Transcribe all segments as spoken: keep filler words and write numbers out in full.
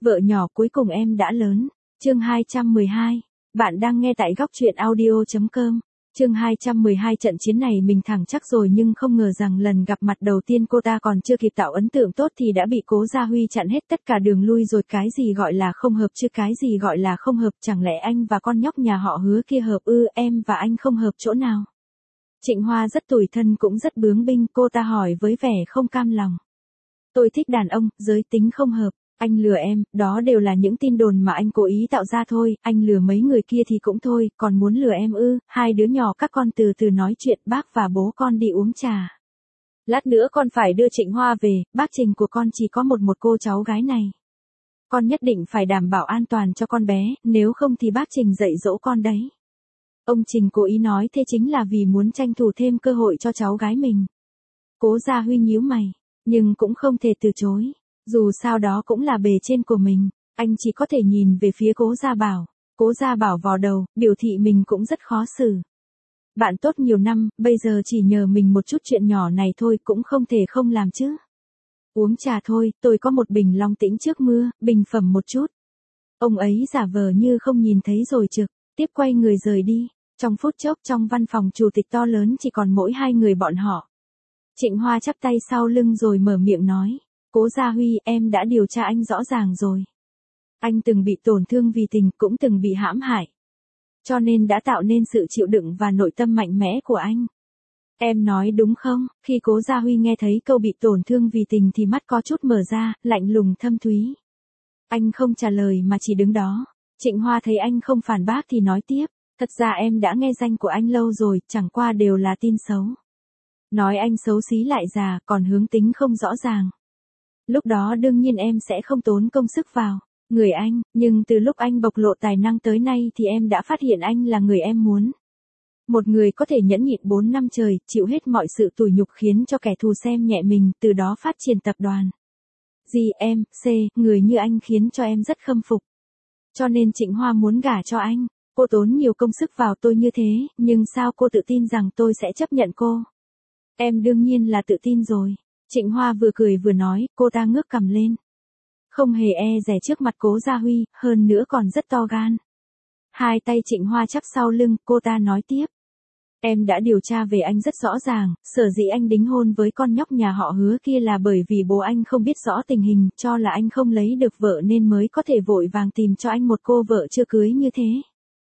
Vợ nhỏ cuối cùng em đã lớn. Chương hai trăm mười hai. Bạn đang nghe tại góc truyện audio chấm com. Chương hai trăm mười hai. Trận chiến này mình thẳng chắc rồi, nhưng không ngờ rằng lần gặp mặt đầu tiên cô ta còn chưa kịp tạo ấn tượng tốt thì đã bị Cố Gia Huy chặn hết tất cả đường lui rồi. Cái gì gọi là không hợp chứ, cái gì gọi là không hợp, chẳng lẽ anh và con nhóc nhà họ Hứa kia hợp ư? Em và anh không hợp chỗ nào? Trịnh Hoa rất tủi thân cũng rất bướng binh, cô ta hỏi với vẻ không cam lòng. Tôi thích đàn ông, giới tính không hợp. Anh lừa em, đó đều là những tin đồn mà anh cố ý tạo ra thôi, anh lừa mấy người kia thì cũng thôi, còn muốn lừa em ư? Hai đứa nhỏ các con từ từ nói chuyện, bác và bố con đi uống trà. Lát nữa con phải đưa Trịnh Hoa về, bác Trình của con chỉ có một một cô cháu gái này. Con nhất định phải đảm bảo an toàn cho con bé, nếu không thì bác Trình dạy dỗ con đấy. Ông Trình cố ý nói thế chính là vì muốn tranh thủ thêm cơ hội cho cháu gái mình. Cố Gia Huy nhíu mày, nhưng cũng không thể từ chối. Dù sao đó cũng là bề trên của mình, anh chỉ có thể nhìn về phía Cố Gia Bảo. Cố Gia Bảo vò đầu, biểu thị mình cũng rất khó xử. Bạn tốt nhiều năm, bây giờ chỉ nhờ mình một chút chuyện nhỏ này thôi cũng không thể không làm chứ. Uống trà thôi, tôi có một bình Long Tĩnh trước mưa, bình phẩm một chút. Ông ấy giả vờ như không nhìn thấy rồi trực, tiếp quay người rời đi. Trong phút chốc trong văn phòng chủ tịch to lớn chỉ còn mỗi hai người bọn họ. Trịnh Hoa chắp tay sau lưng rồi mở miệng nói. Cố Gia Huy, em đã điều tra anh rõ ràng rồi. Anh từng bị tổn thương vì tình, cũng từng bị hãm hại. Cho nên đã tạo nên sự chịu đựng và nội tâm mạnh mẽ của anh. Em nói đúng không? Khi Cố Gia Huy nghe thấy câu bị tổn thương vì tình thì mắt có chút mở ra, lạnh lùng thâm thúy. Anh không trả lời mà chỉ đứng đó. Trịnh Hoa thấy anh không phản bác thì nói tiếp. Thật ra em đã nghe danh của anh lâu rồi, chẳng qua đều là tin xấu. Nói anh xấu xí lại già, còn hướng tính không rõ ràng. Lúc đó đương nhiên em sẽ không tốn công sức vào người anh, nhưng từ lúc anh bộc lộ tài năng tới nay thì em đã phát hiện anh là người em muốn. Một người có thể nhẫn nhịn bốn năm trời, chịu hết mọi sự tủi nhục khiến cho kẻ thù xem nhẹ mình, từ đó phát triển tập đoàn. Gì em, C, người như anh khiến cho em rất khâm phục. Cho nên Trịnh Hoa muốn gả cho anh. Cô tốn nhiều công sức vào tôi như thế, nhưng sao cô tự tin rằng tôi sẽ chấp nhận cô? Em đương nhiên là tự tin rồi. Trịnh Hoa vừa cười vừa nói, cô ta ngước cằm lên. Không hề e dè trước mặt Cố Gia Huy, hơn nữa còn rất to gan. Hai tay Trịnh Hoa chắp sau lưng, cô ta nói tiếp. Em đã điều tra về anh rất rõ ràng, sở dĩ anh đính hôn với con nhóc nhà họ Hứa kia là bởi vì bố anh không biết rõ tình hình, cho là anh không lấy được vợ nên mới có thể vội vàng tìm cho anh một cô vợ chưa cưới như thế.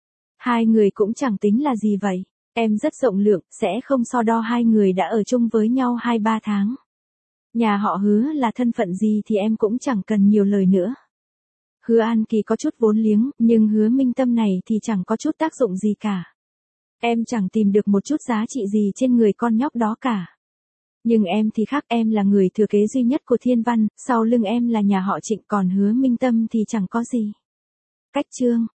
Hai người cũng chẳng tính là gì vậy. Em rất rộng lượng, sẽ không so đo hai người đã ở chung với nhau hai ba tháng. Nhà họ Hứa là thân phận gì thì em cũng chẳng cần nhiều lời nữa. Hứa An Kỳ có chút vốn liếng, nhưng Hứa Minh Tâm này thì chẳng có chút tác dụng gì cả. Em chẳng tìm được một chút giá trị gì trên người con nhóc đó cả. Nhưng em thì khác, em là người thừa kế duy nhất của Thiên Văn, sau lưng em là nhà họ Trịnh, còn Hứa Minh Tâm thì chẳng có gì. Cách chương.